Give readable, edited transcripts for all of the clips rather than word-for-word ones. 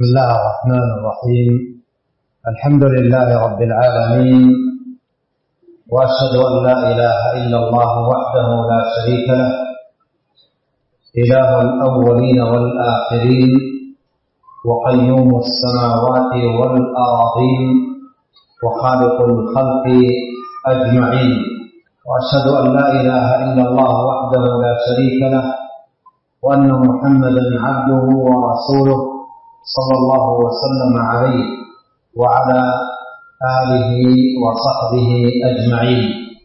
بسم الله الرحمن الرحيم. الحمد لله رب العالمين، وأشهد أن لا إله إلا الله وحده لا شريك له، إله الأولين والآخرين، وقيوم السماوات والأراضين، وخالق الخلق أجمعين. وأشهد أن لا إله إلا الله وحده لا شريك له، وأن محمدا عبده ورسوله صلى الله وسلم عليه وعلى آله وصحبه أجمعين.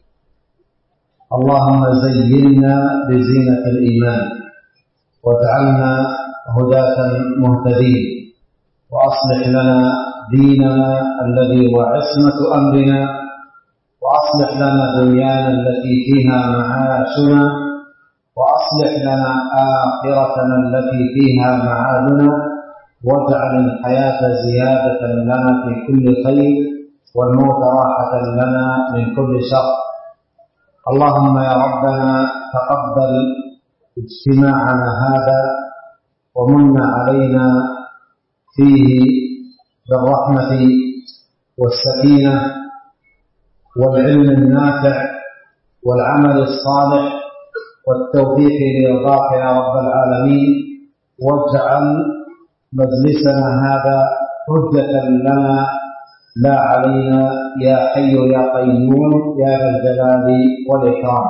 اللهم زينا بزينة الإيمان، واجعلنا هداة مهتدين، وأصلح لنا ديننا الذي هو عصمة أمرنا، وأصلح لنا دنيانا التي فيها معاشنا، وأصلح لنا آخرتنا التي فيها معادنا، واجعل الحياة زيادة لنا في كل خير، والموت راحة لنا من كل شر. اللهم يا ربنا تقبل اجتماعنا هذا، ومن علينا فيه بالرحمة والسكينة والعلم النافع والعمل الصالح والتوفيق لرضاك يا رب العالمين. واجعل مجلسنا هذا حجة لنا لا علينا، يا حي يا قيوم يا ذا الجلال والإكرام.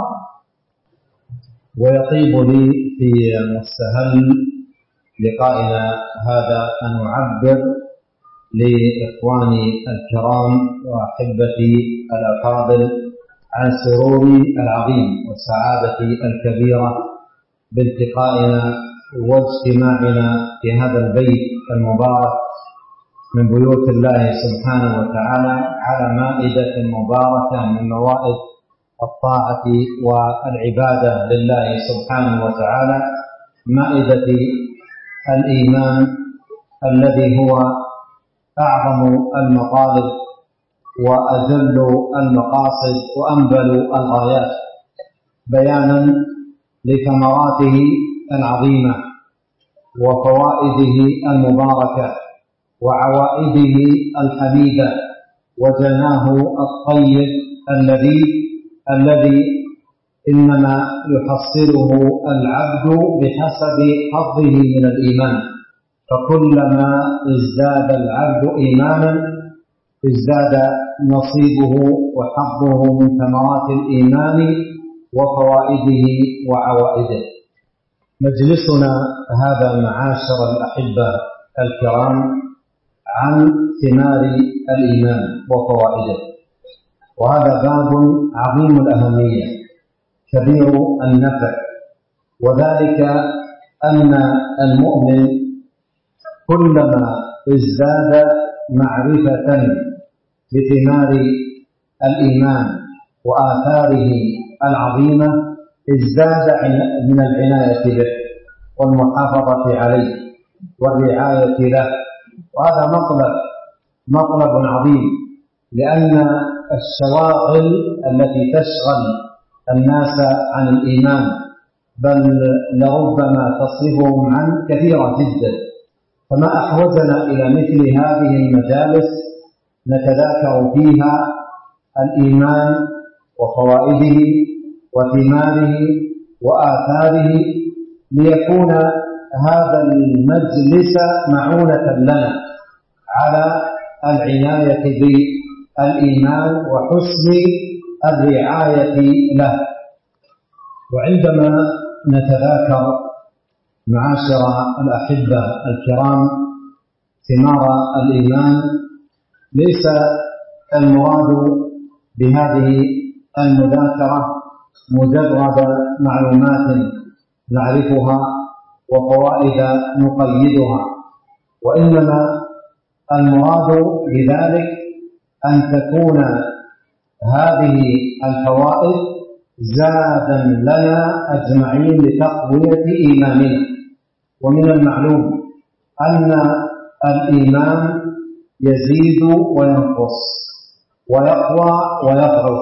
ويطيب لي في مستهل لقائنا هذا أن أعبر لإخواني الكرام وأحبتي الأفاضل عن سروري العظيم وسعادتي الكبيرة بالتقائنا واجتماعنا في هذا البيت المبارك من بيوت الله سبحانه وتعالى على مائدة مباركة من موائد الطاعة والعبادة لله سبحانه وتعالى، مائدة الإيمان الذي هو أعظم المطالب وأجل المقاصد وأنبل الغايات، بيانا لثمراته العظيمة وفوائده المباركة وعوائده الحميدة وجناه الطيب الذي إنما يحصله العبد بحسب حظه من الإيمان. فكلما ازداد العبد إيمانا ازداد نصيبه وحظه من ثمرات الإيمان وفوائده وعوائده. مجلسنا هذا معاشر الأحبة الكرام عن ثمار الإيمان وفوائده، وهذا باب عظيم الأهمية كبير النفع، وذلك أن المؤمن كلما ازداد معرفة بثمار الإيمان وآثاره العظيمة ازداد من العناية به والمحافظة عليه والرعاية له. وهذا مطلب عظيم، لأن الشواغل التي تشغل الناس عن الإيمان بل لربما تصرفهم عنه كثيرة جدا. فما أحوجنا إلى مثل هذه المجالس نتذاكر فيها الإيمان وفوائده وثماره وآثاره، ليكون هذا المجلس معونة لنا على العناية بالإيمان وحسن الرعاية له. وعندما نتذاكر معاشر الأحبة الكرام ثمار الإيمان، ليس المراد بهذه المذاكرة مجرد معلومات نعرفها وفوائد نقيدها، وإنما المراد بذلك أن تكون هذه الفوائد زادا لنا أجمعين لتقوية إيماننا. ومن المعلوم أن الإيمان يزيد وينقص ويقوى ويضعف،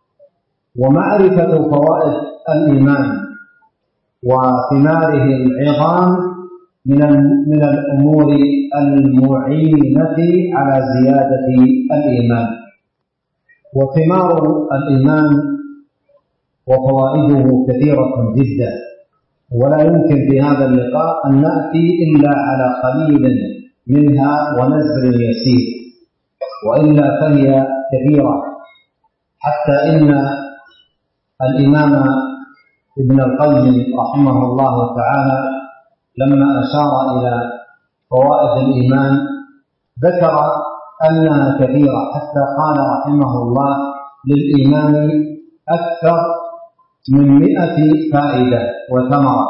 ومعرفة فوائد الإيمان وثماره العظام من الأمور المعينة على زيادة الإيمان. وثمار الإيمان وفوائده كثيرة جدا، ولا يمكن في هذا اللقاء أن نأتي إلا على قليل منها ونزر يسير، وإلا فهي كثيرة، حتى إن الإمام ابن القيم رحمه الله تعالى لما أشار إلى فوائد الإيمان ذكر أنها كثيرة، حتى قال رحمه الله للإيمان أكثر من 100 فائدة وثمرة.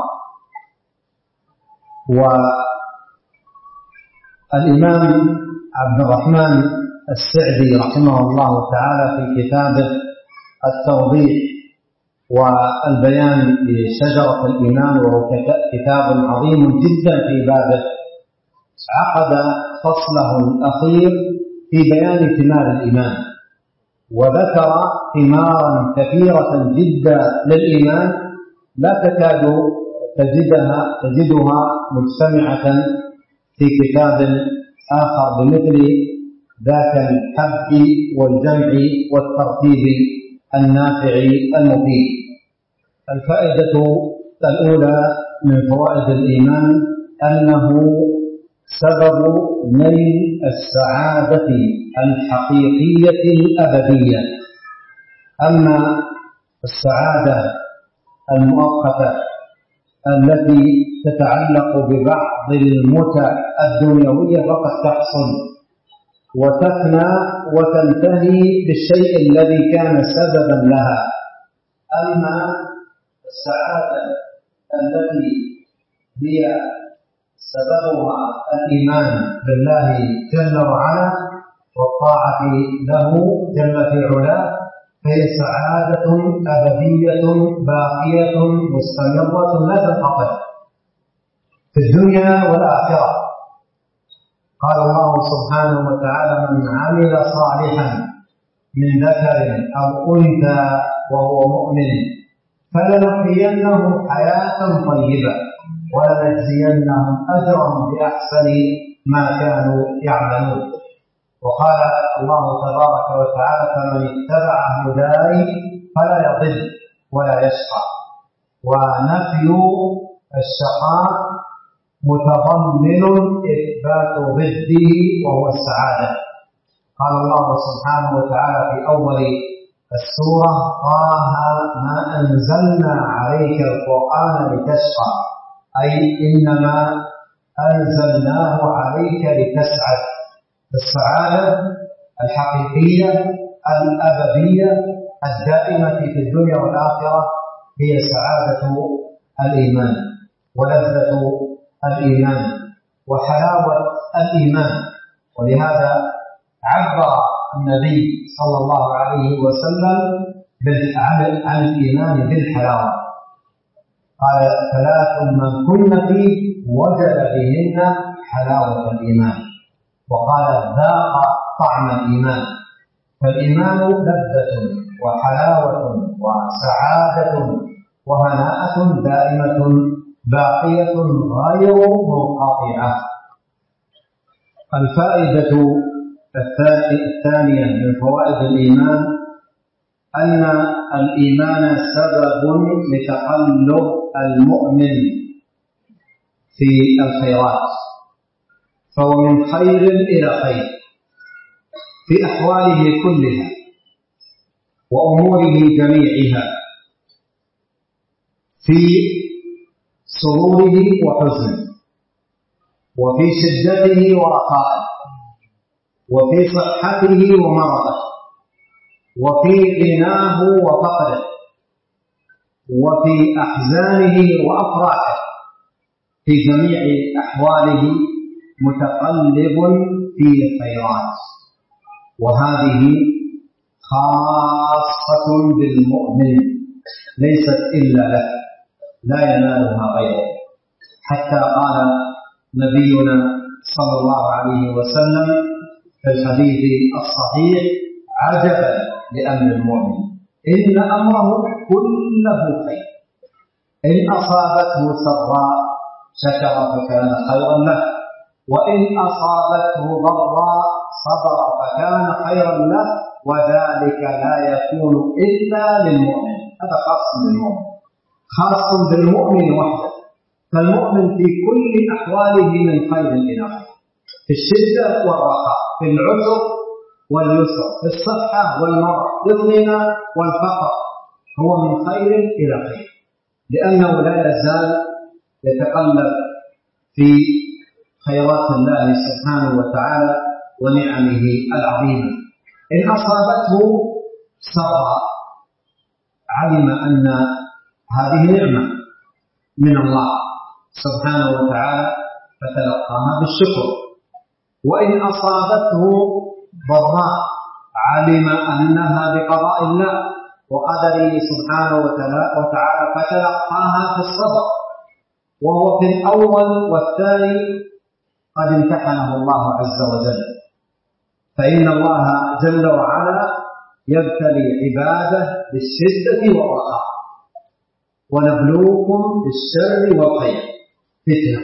والإمام عبد الرحمن السعدي رحمه الله تعالى في كتابه التوضيح والبيان لشجرة الإيمان، وهو كتاب عظيم جدا في بابه، عقد فصله الأخير في بيان ثمار الإيمان، وذكر ثمارا كثيرة جدا للإيمان لا تكاد تجدها مجتمعة في كتاب آخر بمثل ذاك الحب والجمع والترتيب النافع المفيد. الفائدة الأولى من فوائد الإيمان أنه سبب نيل السعادة الحقيقية الأبدية. أما السعادة المؤقتة التي تتعلق ببعض المتع الدنيوية فقد تحصل وتفنى وتنتهي بالشيء الذي كان سببا لها. أما السعادة التي هي سببها الإيمان بالله جل وعلا والطاعة له جل في علاه، فهي سعادة أبدية باقية مستمرة لا تنقطع في الدنيا والآخرة. قال الله سبحانه وتعالى: من عمل صالحا من ذكر أو أنثى وهو مؤمن فلنحيينه حياة طيبة ولنجزينهم أجرهم بأحسن ما كانوا يعملون. وقال الله تبارك وتعالى: فمن اتبع هداي فلا يضل ولا يشقى. ونفي الشقاء متضمن إثبات ضده وهو السعادة. قال الله سبحانه وتعالى في أول السورة: طه ما أنزلنا عليك القرآن لتشقى، أي إنما أنزلناه عليك لتسعد. السعادة الحقيقية الأبدية الدائمة في الدنيا والآخرة هي سعادة الإيمان ولذة الإيمان وحلاوة الإيمان. ولهذا عبر النبي صلى الله عليه وسلم عن الإيمان بالحلاوة، قال: 3 من كن فيه وجد بهن حلاوة الإيمان. وقال: ذاق طعم الإيمان. فالإيمان لذة وحلاوة وسعادة وهناءة دائمة باقية غير منقطعة. الفائدة الثانية من فوائد الإيمان أن الإيمان سبب لتقلب المؤمن في الخيرات، فهو من خير إلى خير في أحواله كلها وأموره جميعها، في سروره وحزنه، وفي شدته ورخائه، وفي صحته ومرضه، وفي غناه وفقره، وفي أحزانه وأفراحه، في جميع أحواله متقلب في الخيرات. وهذه خاصة بالمؤمن ليست إلا له، لا ينالها غيره. حتى قال نبينا صلى الله عليه وسلم في الحديث الصحيح: عجبا لأمر المؤمن إن أمره كله خير، إن أصابته سراء شكر فكان خيرا له، وإن أصابته ضراء صبر فكان خيرا له، وذلك لا يكون إلا للمؤمن. هذا خاص بالمؤمن، خاص بالمؤمن وحده. فالمؤمن في كل أحواله من خير إلى خير، في الشدة والرخاء، في العسر واليسر، في الصحة والمرض، في الغنى والفقر، هو من خير إلى خير، لأنه لا يزال يتقلب في خيرات الله سبحانه وتعالى ونعمه العظيمة. إن أصابته سراء علم أن هذه نعمة من الله سبحانه وتعالى فتلقاها بالشكر. وإن أصابته ضراء علم أنها بقضاء الله وقدره سبحانه وتعالى فتلقاها في الصبر، وهو في الأول والثاني قد امتحنه الله عز وجل. فإن الله جل وعلا يبتلي عباده بالشدة والرخاء، ونبلوكم بالشر والخير فتنة.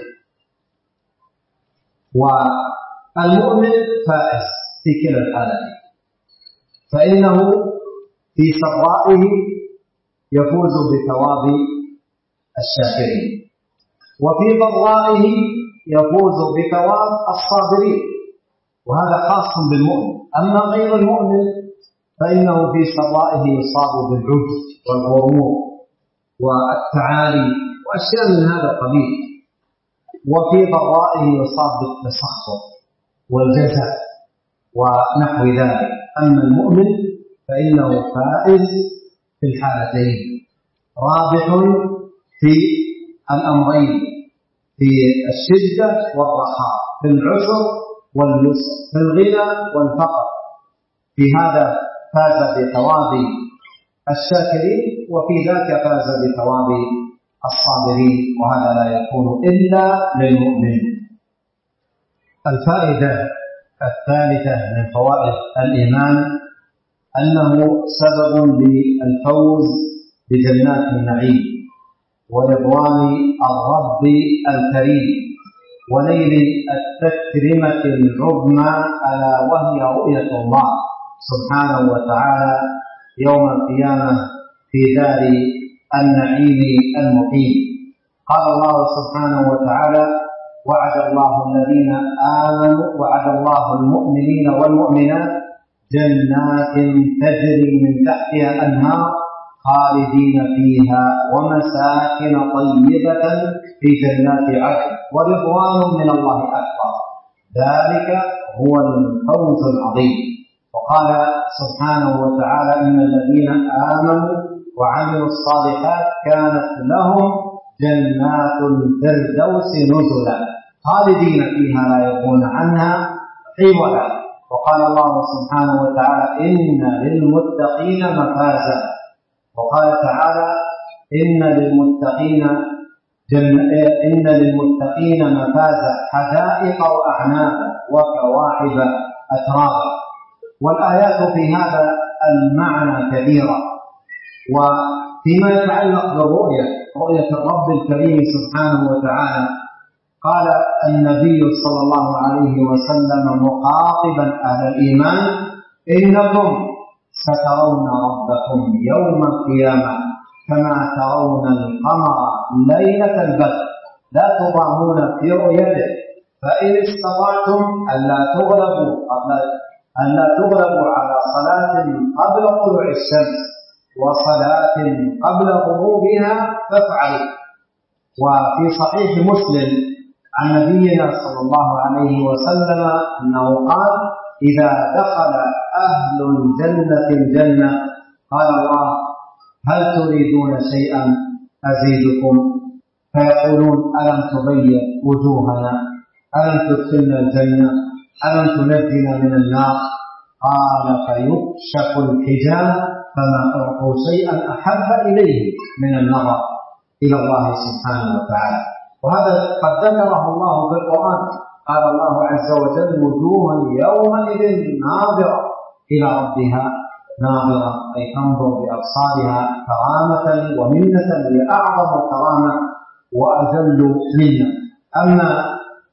والمؤمن فائز في كلا الحالتين، فإنه في سرائه يفوز بثواب الشاكرين، وفي ضرائه يفوز بثواب الصابرين، وهذا خاص بالمؤمن. أما غير المؤمن فإنه في سرائه يصاب بالعجز والغرور والتعالي وأشياء من هذا القبيل، وفي ضرائه يصاب بالتسخط والجزع ونحو ذلك. أما المؤمن فإنه فائز في الحالتين، رابح في الأمرين، في الشدة والرخاء، في العسر واليسر، في الغنى والفقر. في هذا فاز بثواب الشاكرين، وفي ذاك فاز بثواب الصابرين، وهذا لا يكون إلا للمؤمن. الفائدة الثالثة من فوائد الإيمان أنه سبب للفوز بجنات النعيم ورضوان الرب الكريم ونيل التكريمة العظمى، ألا وهي رؤية الله سبحانه وتعالى يوم القيامة في دار النعيم المقيم. قال الله سبحانه وتعالى: وعد الله الذين آمنوا وعد الله المؤمنين والمؤمنات جنات تجري من تحتها الأنهار خالدين فيها ومساكن طيبة في جنات عدن ورضوان من الله أكبر، ذلك هو الفوز العظيم. وقال سبحانه وتعالى: إن الذين آمنوا وعملوا الصالحات كانت لهم جنات الفردوس نزلا خالدين فيها لا يبغون عنها حولا. وقال الله سبحانه وتعالى: إن للمتقين مفازا. وقال تعالى: إن للمتقين مفازا حدائق وأعنابا وكواعب أترابا. والآيات في هذا المعنى كثيرة. وفيما يتعلق بالرؤية، رؤية الرب الكريم سبحانه وتعالى، قال النبي صلى الله عليه وسلم مخاطبا أهل الإيمان: إنكم سترون ربكم يوم القيامة كما ترون القمر ليلة البدر لا تضامون في رؤيته، فإن استطعتم ألا تغلبوا على صلاة قبل طلوع الشمس وصلاة قبل غروبها فافعلوا. وفي صحيح مسلم عن نبينا صلى الله عليه وسلم أنه قال: إذا دخل أهل الجنة الجنة قال الله: هل تريدون شيئا أزيدكم؟ فيقولون: ألم تبيض وجوهنا؟ ألم تدخلنا الجنة؟ ألم تنجنا من النار؟ قال: فيكشف الحجاب فما أعطوا شيئا أحب إليه من النظر إلى الله سبحانه وتعالى. وهذا قد ذكره الله في القرآن. قال الله عز وجل: وجوه يومئذ ناظرة إلى ربها ناظرة، أي تنظر بأبصارها كرامة ومنة لأعظم كرامة وأجل منة. أما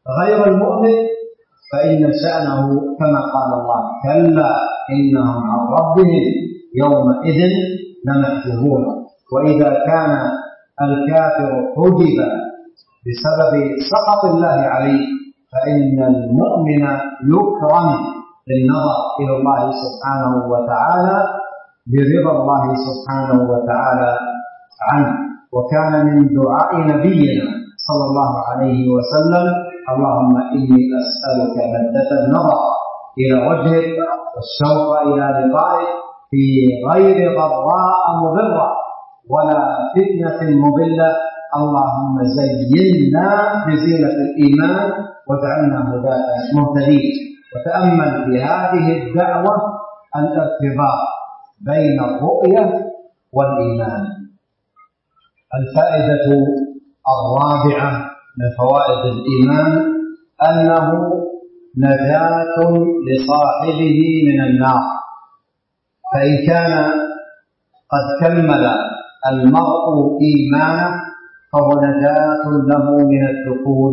غير المؤمن فإن شأنه كما قال الله: كلا إنهم عن ربهم يومئذ لمحجوبون. وإذا كان الكافر حجب بسبب سخط الله عليه، فإن المؤمن يكرم بالنظر إلى الله سبحانه وتعالى برضا الله سبحانه وتعالى عنه. وكان من دعاء نبينا صلى الله عليه وسلم: اللهم إني أسألك لذة النظر إلى وجهك والشوق إلى لقائك في غير ضراء مضرة ولا فتنة مضلة. اللهم زينا بزينة الإيمان واجعلنا هداة مهتدين. وتأمل في هذه الدعوة الارتباط بين الرؤية والإيمان. الفائدة الرابعة من فوائد الإيمان أنه نجاة لصاحبه من النار. فإن كان قد كمل المرء إيمانه فهو نجاة له من الدخول،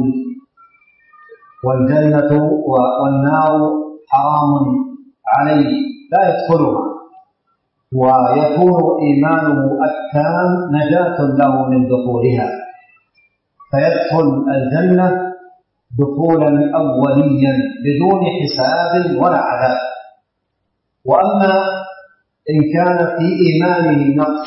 والجنة والنار حرام عليه لا يدخلها، ويكون إيمانه التام نجاة له من دخولها، فيدخل الجنة دخولا أوليا بدون حساب ولا عذاب. وأما إن كان في إيمانه نقص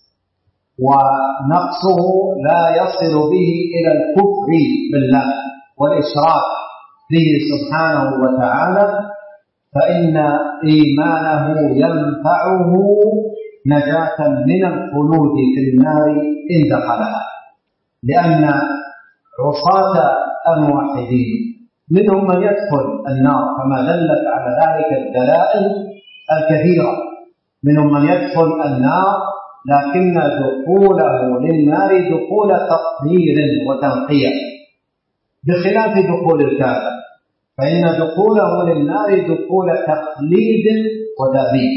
ونقصه لا يصل به إلى الكفر بالله والإشراك به سبحانه وتعالى، فإن إيمانه ينفعه نجاة من الخلود في النار إن دخلها. لأن عصاة الموحدين منهم من يدخل النار كما دلت على ذلك الدلائل الكثيرة، منهم من يدخل النار لكن دخوله للنار دخول تطهير وتنقية، بخلاف دخول الكافر فإن دخوله للنار دخول تخليد وتأبيد.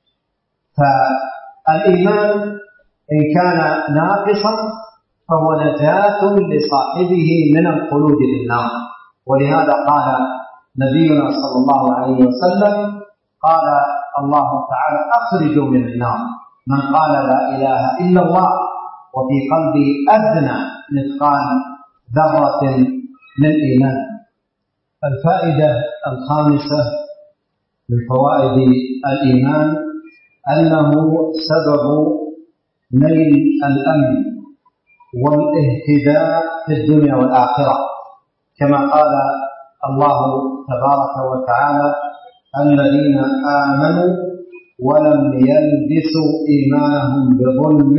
فالإيمان إن كان ناقصا فهو نجاة لصاحبه من الخلود بالنار. ولهذا قال نبينا صلى الله عليه وسلم: قال الله تعالى: أخرجوا من النار من قال لا إله إلا الله وفي قلبه أدنى مثقال ذرة من إيمان. الفائدة الخامسة من فوائد الإيمان أنه سبب نيل الأمن والاهتداء في الدنيا والآخرة، كما قال الله تبارك وتعالى: الذين آمنوا ولم يلبسوا إيمانهم بظلم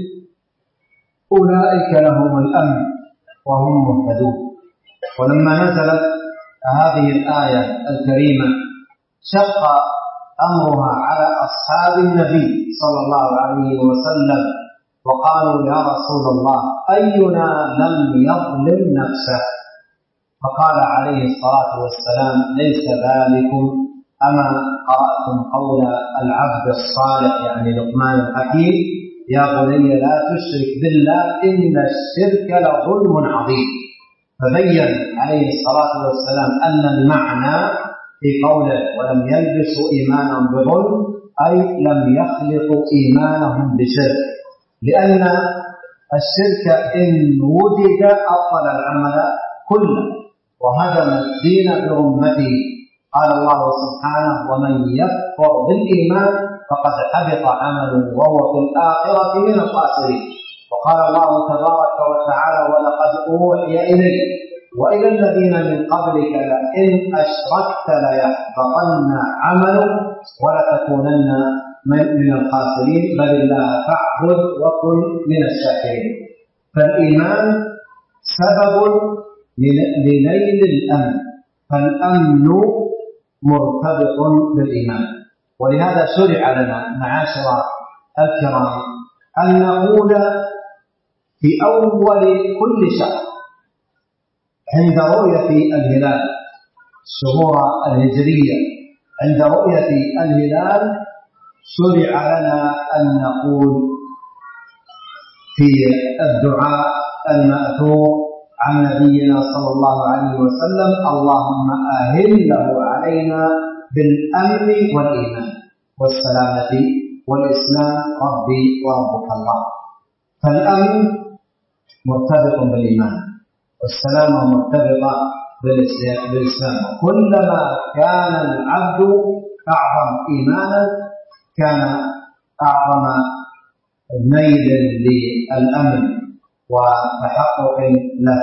أولئك لهم الأمن وهم مهتدون. ولما نزلت هذه الآية الكريمة شق أمرها على أصحاب النبي صلى الله عليه وسلم، وقالوا: يا رسول الله، أينا لم يظلم نفسه؟ فقال عليه الصلاة والسلام: ليس ذلكم، أما قرأتم قول العبد الصالح يعني لقمان الحكيم: يا بني لا تشرك بالله إن الشرك لظلم عظيم. فبين عليه الصلاة والسلام أن المعنى في قوله ولم يلبسوا إيمانهم بظلم أي لم يخلطوا إيمانهم بشرك، لأن الشرك إن وجد أبطل العمل كله وهدم الدين برمته. قال الله سبحانه: ومن يكفر بالإيمان فقد حبط عمله وهو في الآخرة من الخاسرين. وقال الله تبارك وتعالى: ولقد أوحي إليك وإلى الذين من قبلك لئن أشركت ليحبطن عملك ولتكونن من الخاسرين بل الله فاعبد وكن من الشاكرين. فالإيمان سبب لنيل الأمن، فالأمن مرتبط بالإيمان. ولهذا شرع لنا معاشر الكرام أن نقول في أول كل شهر عند رؤية الهلال الشهور الهجرية، عند رؤية الهلال شرع لنا أن نقول في الدعاء المأثور: عن نبينا صلى الله عليه وسلم: اللهم أهله علينا بالأمن والإيمان والسلامة والإسلام ربي وربك الله. فالأمن مرتبط بالإيمان، والسلامة مرتبطة بالإسلام. كلما كان العبد أعظم إيمانا كان أعظم ميل للأمن وتحقق له.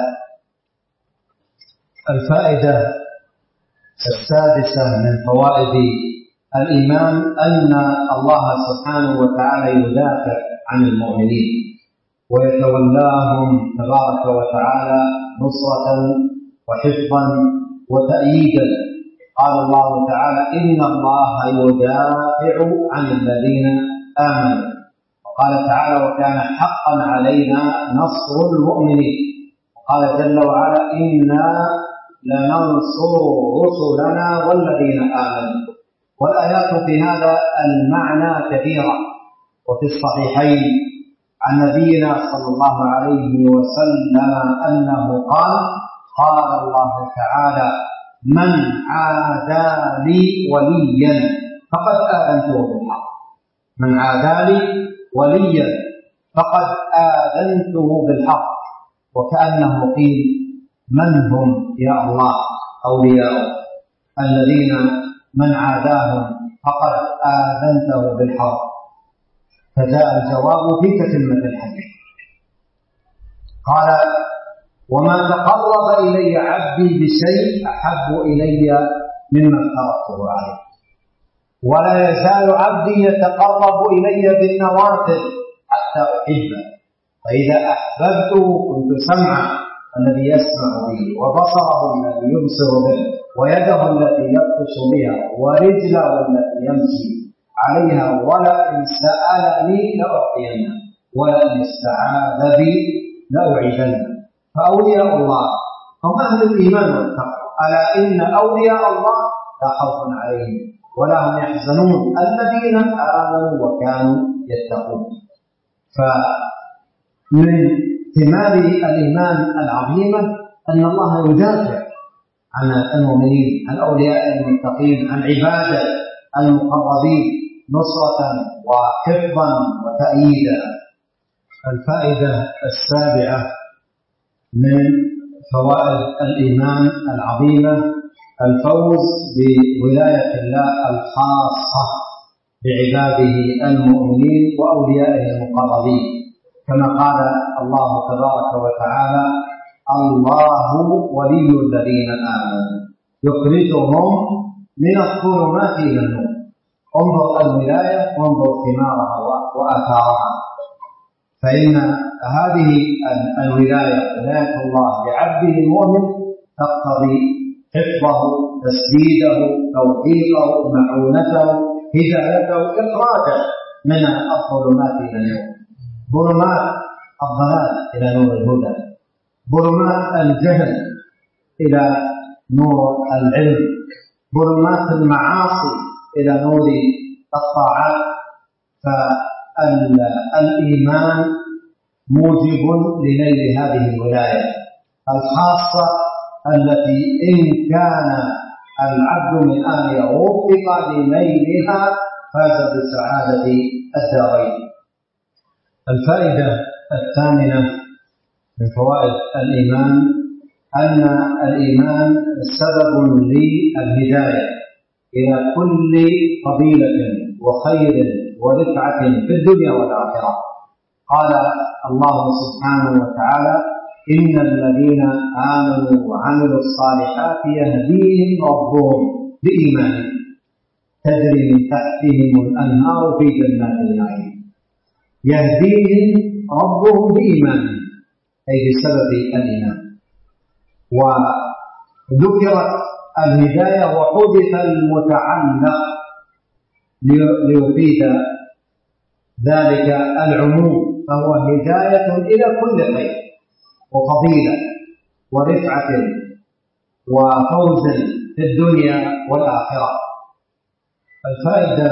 الفائدة السادسة من فوائد الإيمان أن الله سبحانه وتعالى يدافع عن المؤمنين ويتولاهم تبارك وتعالى نصرة وحفظا وتأييدا. قال الله تعالى: إن الله يدافع عن الذين آمنوا. وقال تعالى: وكان حقا علينا نصر المؤمنين. وقال جل وعلا: إنا لننصر رسلنا والذين آمنوا. والآيات في هذا المعنى كثيرة. وفي الصحيحين عن نبينا صلى الله عليه وسلم أنه قال: قال الله تعالى: من عادى لي وليا فقد آذنته بالحق. من عادى لي وليا فقد آذنته بالحق. وكأنه قيل: من هم يا الله أولياء الذين من عاداهم فقد آذنته بالحق؟ فجاء الجواب في تتمة الحديث. قال: وما تقرب إلي عبدي بشيء أحب إلي مما افترضته عليه، ولا يزال عبدي يتقرب إلي بالنوافل حتى أحبه، فإذا أحببته كنت سمعه الذي يسمع به، وبصره الذي يبصر به، ويده التي يبطش بها، ورجله التي يمشي عليها، ولئن سألني لأعطينه، ولئن استعاذ بي لأعيذنه. فأولياء الله هم أهل الإيمان والتقوى. ألا إن أولياء الله لا خوف عليهم ولا هم يحزنون الذين آمنوا وكانوا يتقون. فمن ثمار الإيمان العظيمة أن الله يدافع عن المؤمنين، عن أولياء المتقين، عن عباده المقربين نصرة وحفظا وتأييدا. الفائدة السابعة من فوائد الإيمان العظيمة الفوز بولاية الله الخاصة بعباده المؤمنين وأوليائه المقربين، كما قال الله تبارك وتعالى: الله ولي الذين آمنوا يخرجهم من الظلمات إلى النور. انظر الولاية وانظر ثمارها وآثارها. فإن هذه الولاية، ولاية الله لعبده المؤمن، تقتضي حفظه، تسديده، توفيقه، معونته، هدايته، إخراجه من الظلمات إلى النور، ظلمات الضلال إلى نور الهدى، ظلمات الجهل إلى نور العلم، ظلمات المعاصي إلى نور الطاعات. فالإيمان موجب لنيل هذه الولاية الخاصة التي إن كان العبد من أهلها وفق لنيلها فاز بسعادة الدارين. الفائدة الثامنة من فوائد الإيمان أن الإيمان سبب للهداية إلى كل فضيلة وخير ورفعة في الدنيا والآخرة. قال الله سبحانه وتعالى: إن الذين آمنوا وعملوا الصالحات يهديهم ربهم بإيمانهم تجري من تحتهم الأنهار في جنات النعيم. يهديهم ربهم بإيمانهم أي بسبب الإيمان. وذكرت الهداية وحدث المتعلق ليفيد ذلك العموم، فهو هداية إلى كل خير وفضيلة ورفعة وفوز في الدنيا والآخرة. الفائدة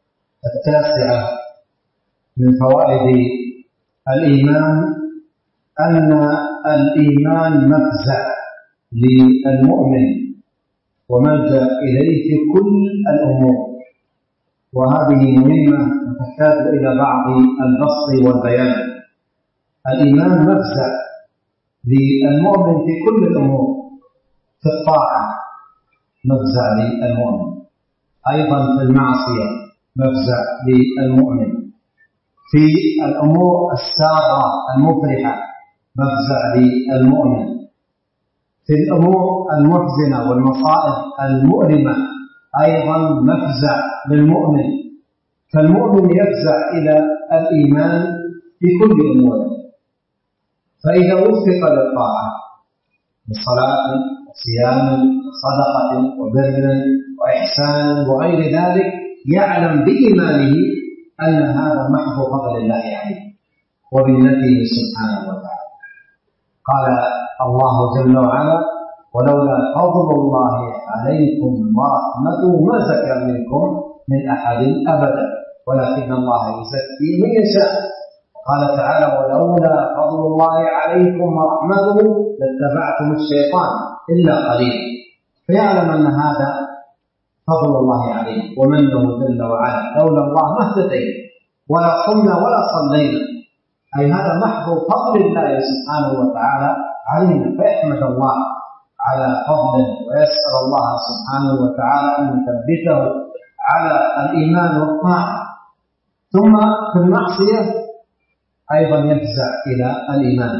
التاسعة من فوائد الإيمان أن الإيمان مفزع للمؤمن وملجأ إليه في كل الأمور، وهذه مهمة تحتاج إلى بعض البسط والبيان. الإيمان مفزع للمؤمن في كل الأمور، في الطاعة مفزع للمؤمن، أيضا في المعصية مفزع للمؤمن، في الأمور السارة المفرحة مفزع للمؤمن، في الأمور المحزنة والمصائب المؤلمة أيضا مفزع للمؤمن. فالمؤمن يفزع إلى الإيمان في كل أموره. فإذا وفق للطاعة بصلاة وصيام وصدقة وبر وإحسان وغير ذلك يعلم بإيمانه أن هذا محض فضل الله عليه وبمنته سبحانه وتعالى. قال الله جل وعلا: ولولا فضل الله عليكم ورحمته ما زكى منكم من أحد أبدا ولكن الله يزكي من يشاء. قال تعالى: ولولا فضل الله عليكم ورحمته لاتبعتم الشيطان إلا قليلا. فيعلم أن هذا فضل الله عليه ومنه جل وعلا، لولا الله ما اهتدينا ولا صمنا ولا صلينا، أي هذا محض فضل الله سبحانه وتعالى علينا. فيحمد الله على فضله ويسأل الله سبحانه وتعالى أن يثبته على الإيمان والطاعة. ثم في المعصية أيضا يفزع إلى الإيمان،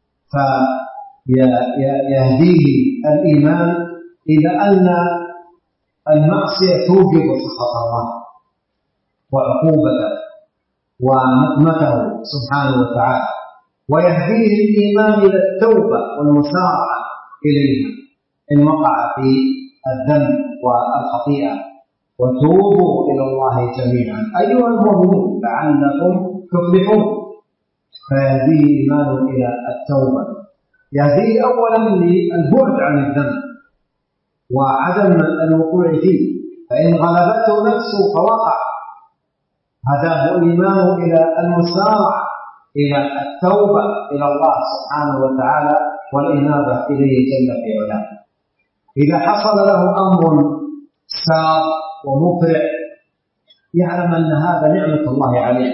فيهديه الإيمان إلى أن المعصية توجب سخط الله وعقوبته ونقمته سبحانه وتعالى، ويهديه الإيمان إلى التوبة والمسارعة إليها إن وقع في الذنب والخطيئة. وتوبوا إلى الله جميعا أيها المؤمنون لعلكم تفلحون. فيهديه الإيمان إلى التوبة، يهديه أولا للبعد عن الذنب وعدم الوقوع فيه، فإن غلبته نفسه فوقع. هداه الإيمان إلى المسارعة إلى التوبة إلى الله سبحانه وتعالى والإنابة إليه جل في علاه. إذا حصل له أمر سار ومفرح يعلم أن هذا نعمة الله عليه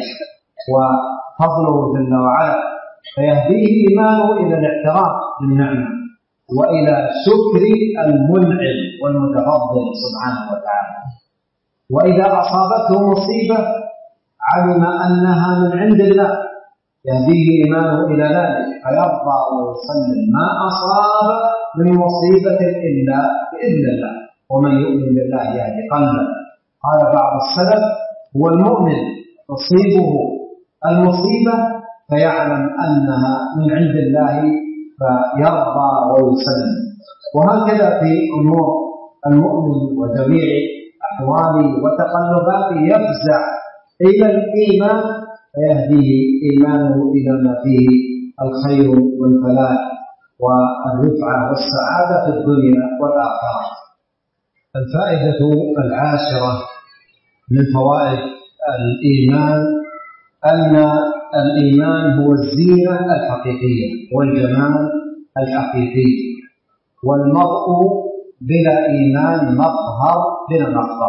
وفضله جل وعلا، فيهديه إيمانه إلى الاعتراف بالنعمة وإلى شكر المنعم والمتفضل سبحانه وتعالى. وإذا أصابته مصيبة علم أنها من عند الله يهديه إيمانه إلى ذلك، فيرضى ويسلم ما أصاب من مصيبة إلا بإذن الله، ومن يؤمن بالله يهدي قلبه. قال بعض السلف: هو المؤمن تصيبه المصيبة فيعلم أنها من عند الله فيرضى ويسلم. وهكذا في أمور المؤمن وجميع أحواله وتقلباته يفزع إلى الإيمان فيهديه إيمانه إلى ما فيه الخير والفلاح والرفعة والسعادة في الدنيا والآخرة. الفائدة العاشرة من فوائد الإيمان أن الإيمان هو الزينة الحقيقية والجمال الحقيقي، والمرء بلا إيمان مظهر بلا مظهر،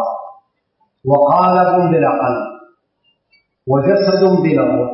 وقالب بلا قلب، وجسد بلا روح.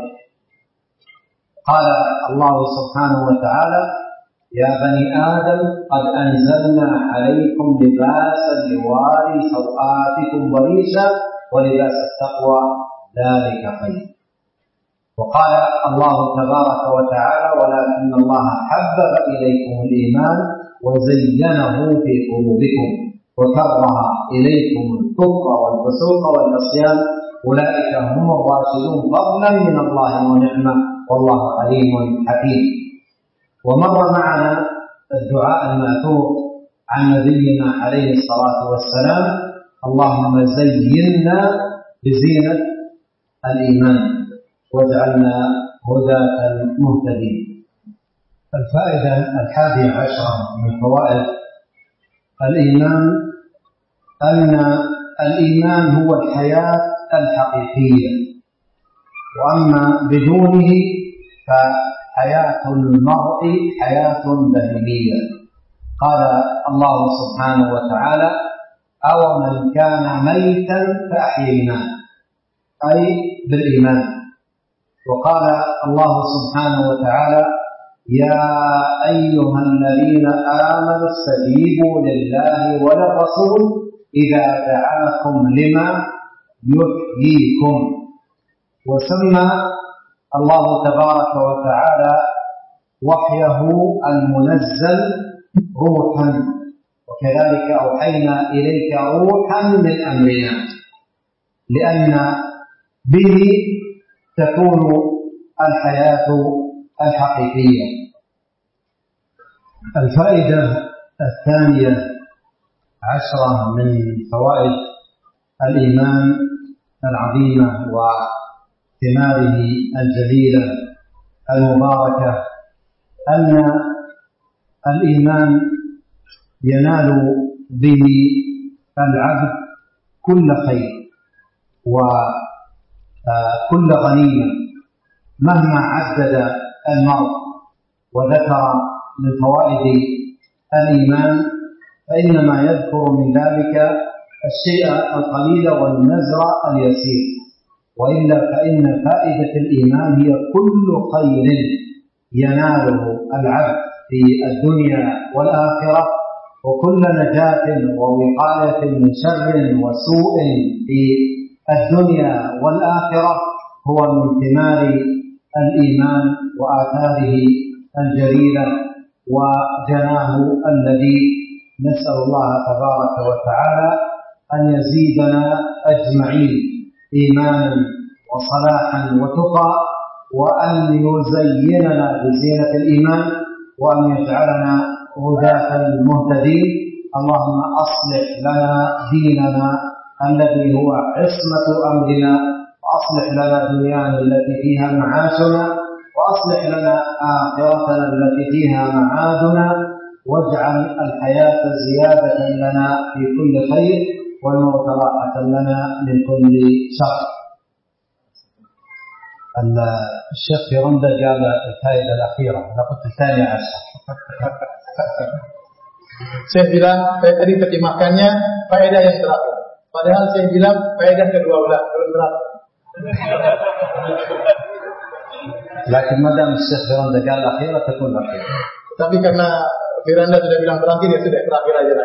قال الله سبحانه وتعالى: يا بني آدم قد أنزلنا عليكم لباسا يواري سوآتكم وريشا ولباس التقوى ذلك خير. وقال الله تبارك وتعالى: ولكن الله حبب إليكم الإيمان وزينه في قلوبكم وكره إليكم الكفر والفسوق والعصيان أولئك هم الراشدون فضلا من الله ونعمة والله عليم حكيم. ومر معنا الدعاء الماثور عن نبينا عليه الصلاة والسلام: اللهم زينا بزينة الإيمان واجعلنا هداة مهتدين. الفائدة 11 من فوائد الإيمان أن الإيمان هو الحياة الحقيقية، وأما بدونه حياة المرء حياة بهيمية. قال الله سبحانه وتعالى: أومن كان ميتا فأحييناه، أي بالإيمان. وقال الله سبحانه وتعالى: يا أيها الذين آمنوا استجيبوا لله وللرسول إذا دعاكم لما يحييكم. وسمى الله تبارك وتعالى وحيه المنزل روحا، وكذلك أوحينا إليك روحا من أمرنا، لأن به تكون الحياة الحقيقية. الفائدة 12 من فوائد الإيمان العظيمة وثماره الجليلة المباركة أن الإيمان ينال به العبد كل خير وكل غنيمة مهما عدد المرء وذكر من فوائد الإيمان، فإنما يذكر من ذلك الشيء القليل والنزر اليسير، وإلا فإن فائدة الإيمان هي كل خير يناله العبد في الدنيا والآخرة، وكل نجاة ووقاية من شر وسوء في الدنيا والآخرة هو من ثمار الإيمان وآثاره الجليلة وجناه الذي نسأل الله تبارك وتعالى أن يزيدنا أجمعين إيمانا وصلاحا وتقى، وأن يزيننا بزينة الإيمان، وأن يجعلنا هداة مهتدين. اللهم أصلح لنا ديننا الذي هو عصمة أمرنا، وأصلح لنا دنيانا التي فيها معاشنا، وأصلح لنا آخرتنا التي فيها معادنا، واجعل الحياة زيادة لنا في كل خير والموت راحة لنا من كل شر. الشيخ في رندا قال الفائدة الأخيرة، أنا قلت 12. Saya bilang tadi terjemahkannya faedah yang terakhir, padahal saya bilang faedah ke-12 belum terakhir. لكن ما دام الشيخ فرندا قال الأخيرة تكون الأخيرة. Tapi karena Firanda sudah bilang terakhir, ya sudah terakhir aja.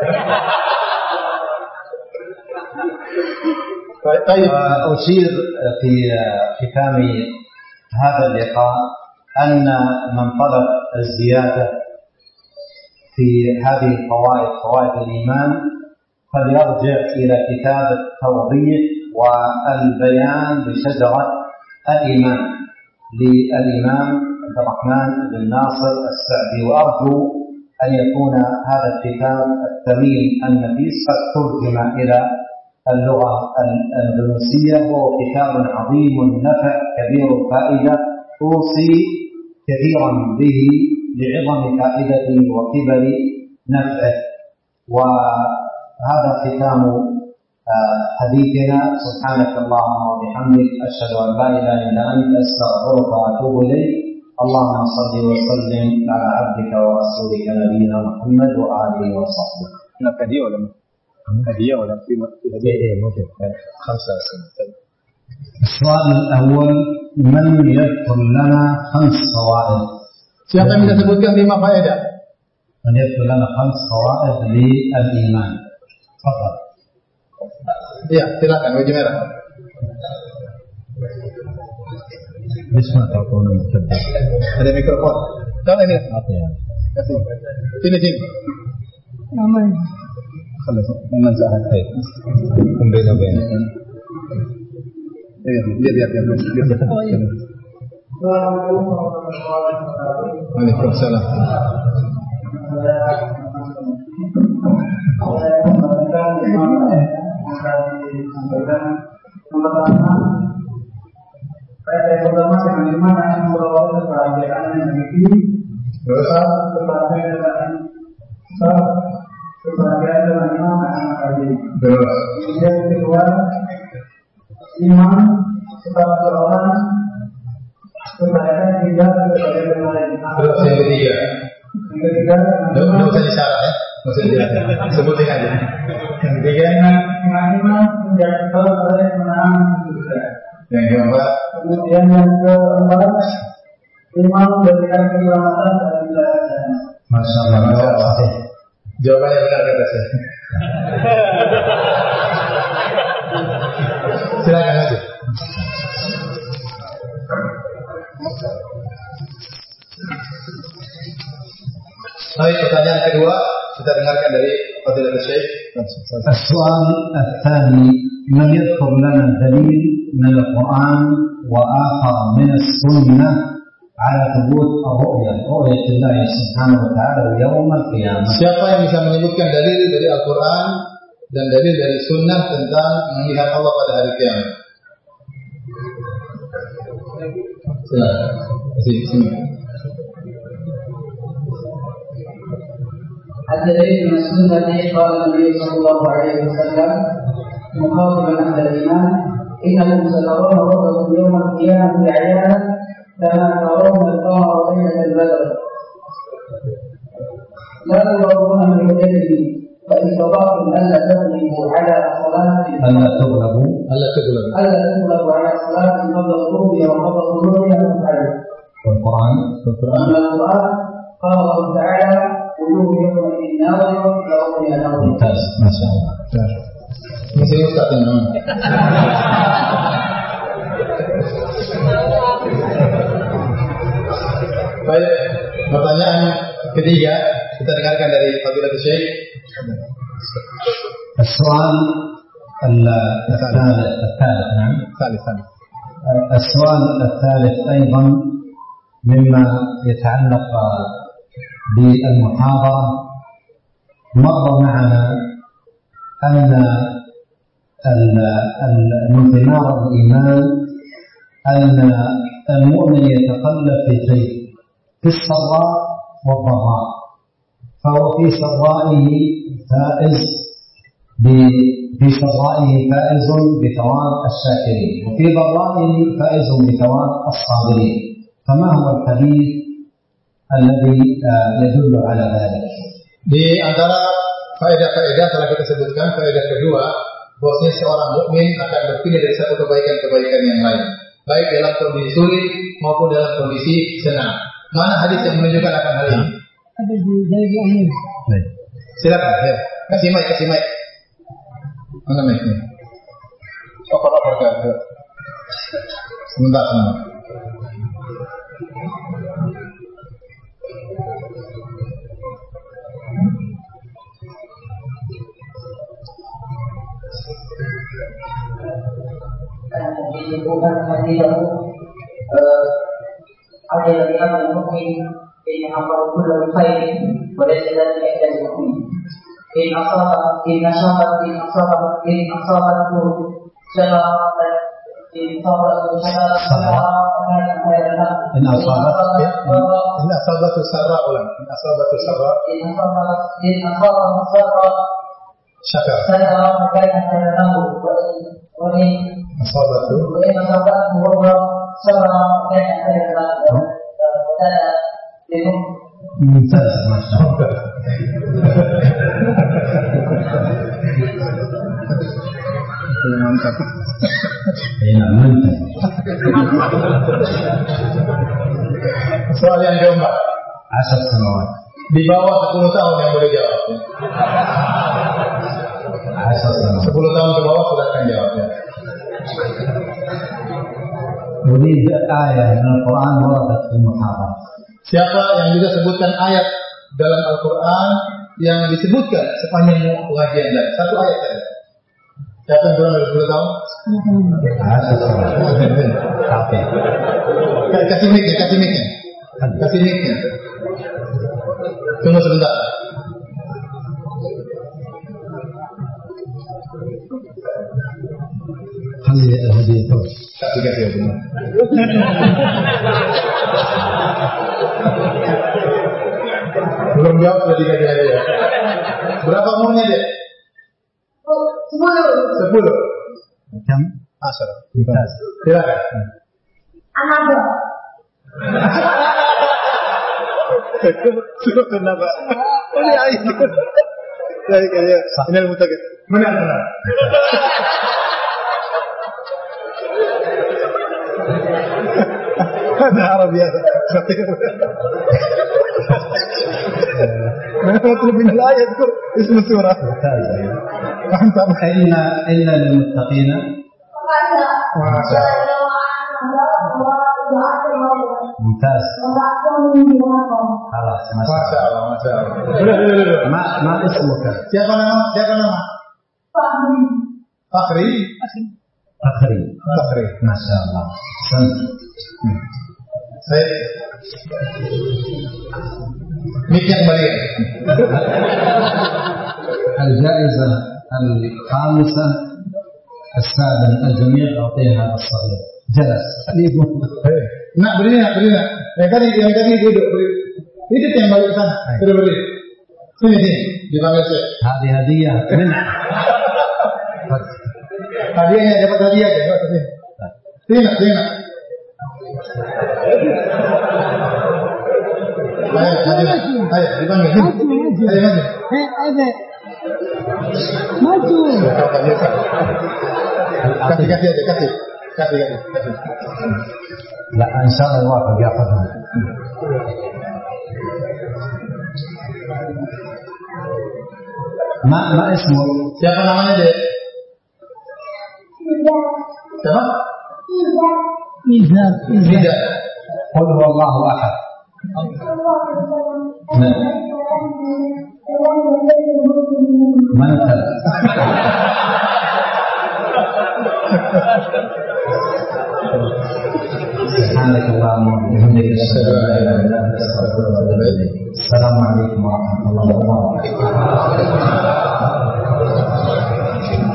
أشير في ختام هذا اللقاء أن من طلب الزيادة في هذه الفوائد، فوائد الإيمان، فليرجع إلى كتاب التوضيح والبيان بشجرة الإيمان للإمام عبد الرحمن بن ناصر السعدي. وأرجو أن يكون هذا الكتاب الثمين النفيس قد ترجم إلى اللغة الأندلسية، وهو كتاب عظيم النفع كبير الفائدة، أوصي كثيرا به لعظم فائدته وكبر نفعه. وهذا ختام حديثنا. سبحانك اللهم وبحمدك، أشهد أن لا إله إلا أنت، أستغفرك وأتوب إليك. اللهم صل وسلم على عبدك ورسولك نبينا محمد وآله وصحبه. هدية ولا هدية ولا في هدية؟ ممكن 5 أسئلة. السؤال الأول: من يذكر لنا 5 فوائد؟ Siapa yang bisa sebutkan 5 faedah? من يذكر لنا 5 فوائد للإيمان. تفضل. Ya, silakan baju merah. Bismillah ta'ala mukaddam. Ada mikrofon. Tahu ini? Apa ya? Kasih. Sini. Aman. خلاص من زعل هاي بينه وبينه biar Waalaikumsalam. Sebagai dalam anak tadi. Yang kedua, iman sebab seorang Kebanyakan tidak kepada yang lain. Terus yang ketiga. Yang ketiga, Tidak usah disyarat ya. Maksud dia. Sebutin aja. Yang ketiga. iman menjadi kalau ada yang menang juga. Yang keempat. Kemudian yang keempat, iman memberikan keselamatan dan kebahagiaan. Masya Allah. Jawabannya benar kata saya. Silakan aja. Baik, pertanyaan kedua kita dengarkan dari Fadilatul Syekh. السؤال الثاني من يذكر لنا دليل من القرآن وآخر من السنة على ثبوت رؤية الله سبحانه وتعالى يوم القيامة. Siapa yang bisa menyebutkan dalil dari Al-Quran dan dalil dari Sunnah tentang melihat Allah pada hari kiamat? Silakan. Sini. الدليل من السنة قال النبي صلى الله عليه وسلم مخاطبا أهل الإيمان إنكم سترون ربكم يوم القيامة عيانا كما ترون القمر ليلة البدر لا تضرون برؤيته فإن استطعتم ألا تغلبوا على صلاة ألا تغلبوا على صلاة قبل الغروب وقبل طلوعها فافعلوا. والقرآن أما القرآن قال الله تعالى وجوه يومئذ ناظرة إلى ربها ناظرة. ممتاز ما شاء الله. Masih Ustaz namanya. Baik, pertanyaan ketiga kita dengarkan dari Fadilatul Syekh. السؤال الثالث نعم. السؤال الثالث أيضا مما يتعلق بالمحاضرة. مر معنا أن من ثمار الإيمان أن المؤمن يتقلب في شيء في السراء والضراء، فهو في سرائه فائز بثواب الشاكرين، وفي ضرائه فائز بثواب الصابرين. فما هو الحديث الذي يدل على ذلك؟ Di antara faedah-faedah telah kita sebutkan, faedah kedua bahwasanya seorang mukmin akan berpindah dari satu kebaikan-kebaikan yang lain, baik dalam kondisi sulit maupun dalam kondisi senang. Mana hadis yang menunjukkan akan hal ini? Ada di Silakan, ya. Kasih mic. Mana mic-nya? Apa? Sebentar. Bukan hadiah ada yang mungkin in amal kullu khair wa laysa dhalika illa al-mu'min in asabat ممتاز ما شاء الله. Soal yang keempat, 10 سنوات. Di bawah 10 tahun yang boleh jawab. 10 tahun ke bawah silakan jawabnya. أريد آية من القرآن وردت في المحاضرة. Siapa yang juga sebutkan ayat dalam Al-Quran yang disebutkan sepanjang pengajian tadi? Satu ayat saja. Siapa yang kurang dari 10 tahun? 10 سنوات. Oke. Kasih mic-nya. Tunggu sebentar. خلي الهدية توش. Kasih ya benar. Belum jawab sudah dikasih hadiah. Berapa umurnya dia? 10. كم؟ 10. Silakan. Anaba. Suratul Naba. Ini ayat. Ya. Ini al-Muttaqin. Benar. هذا عربي هذا خطير. ما يطلب من الآية يذكر اسم السورة. إلا للمتقين. ممتاز. خلاص ما شاء الله. ما اسمك؟ Siapa nama? Fakhri. ما شاء الله. Saya mikir kembali. الجائزة الخامسة السادة الجميع أعطيها الصغير. جلس. Nak berdiri. Yang tadi duduk. Itu yang balik sana. Sudah berdiri. Sini dipanggil saya. هذه هدية منع. Hadiahnya dapat hadiah aja. Sini. Ayo, dipanggil. Ayo maju. Maju. Kasih aja. لا إن شاء الله يوافق يأخذها. ما اسمه؟ Siapa namanya dek? Siapa? Iza. قل هو الله أحد. من أنت؟ سبحانك اللهم وبحمدك أشهد أن لا إله إلا أنت أستغفرك وأتوب إليك. السلام عليكم ورحمة الله وبركاته.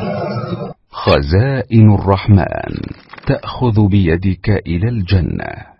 خزائن الرحمن تأخذ بيدك إلى الجنة.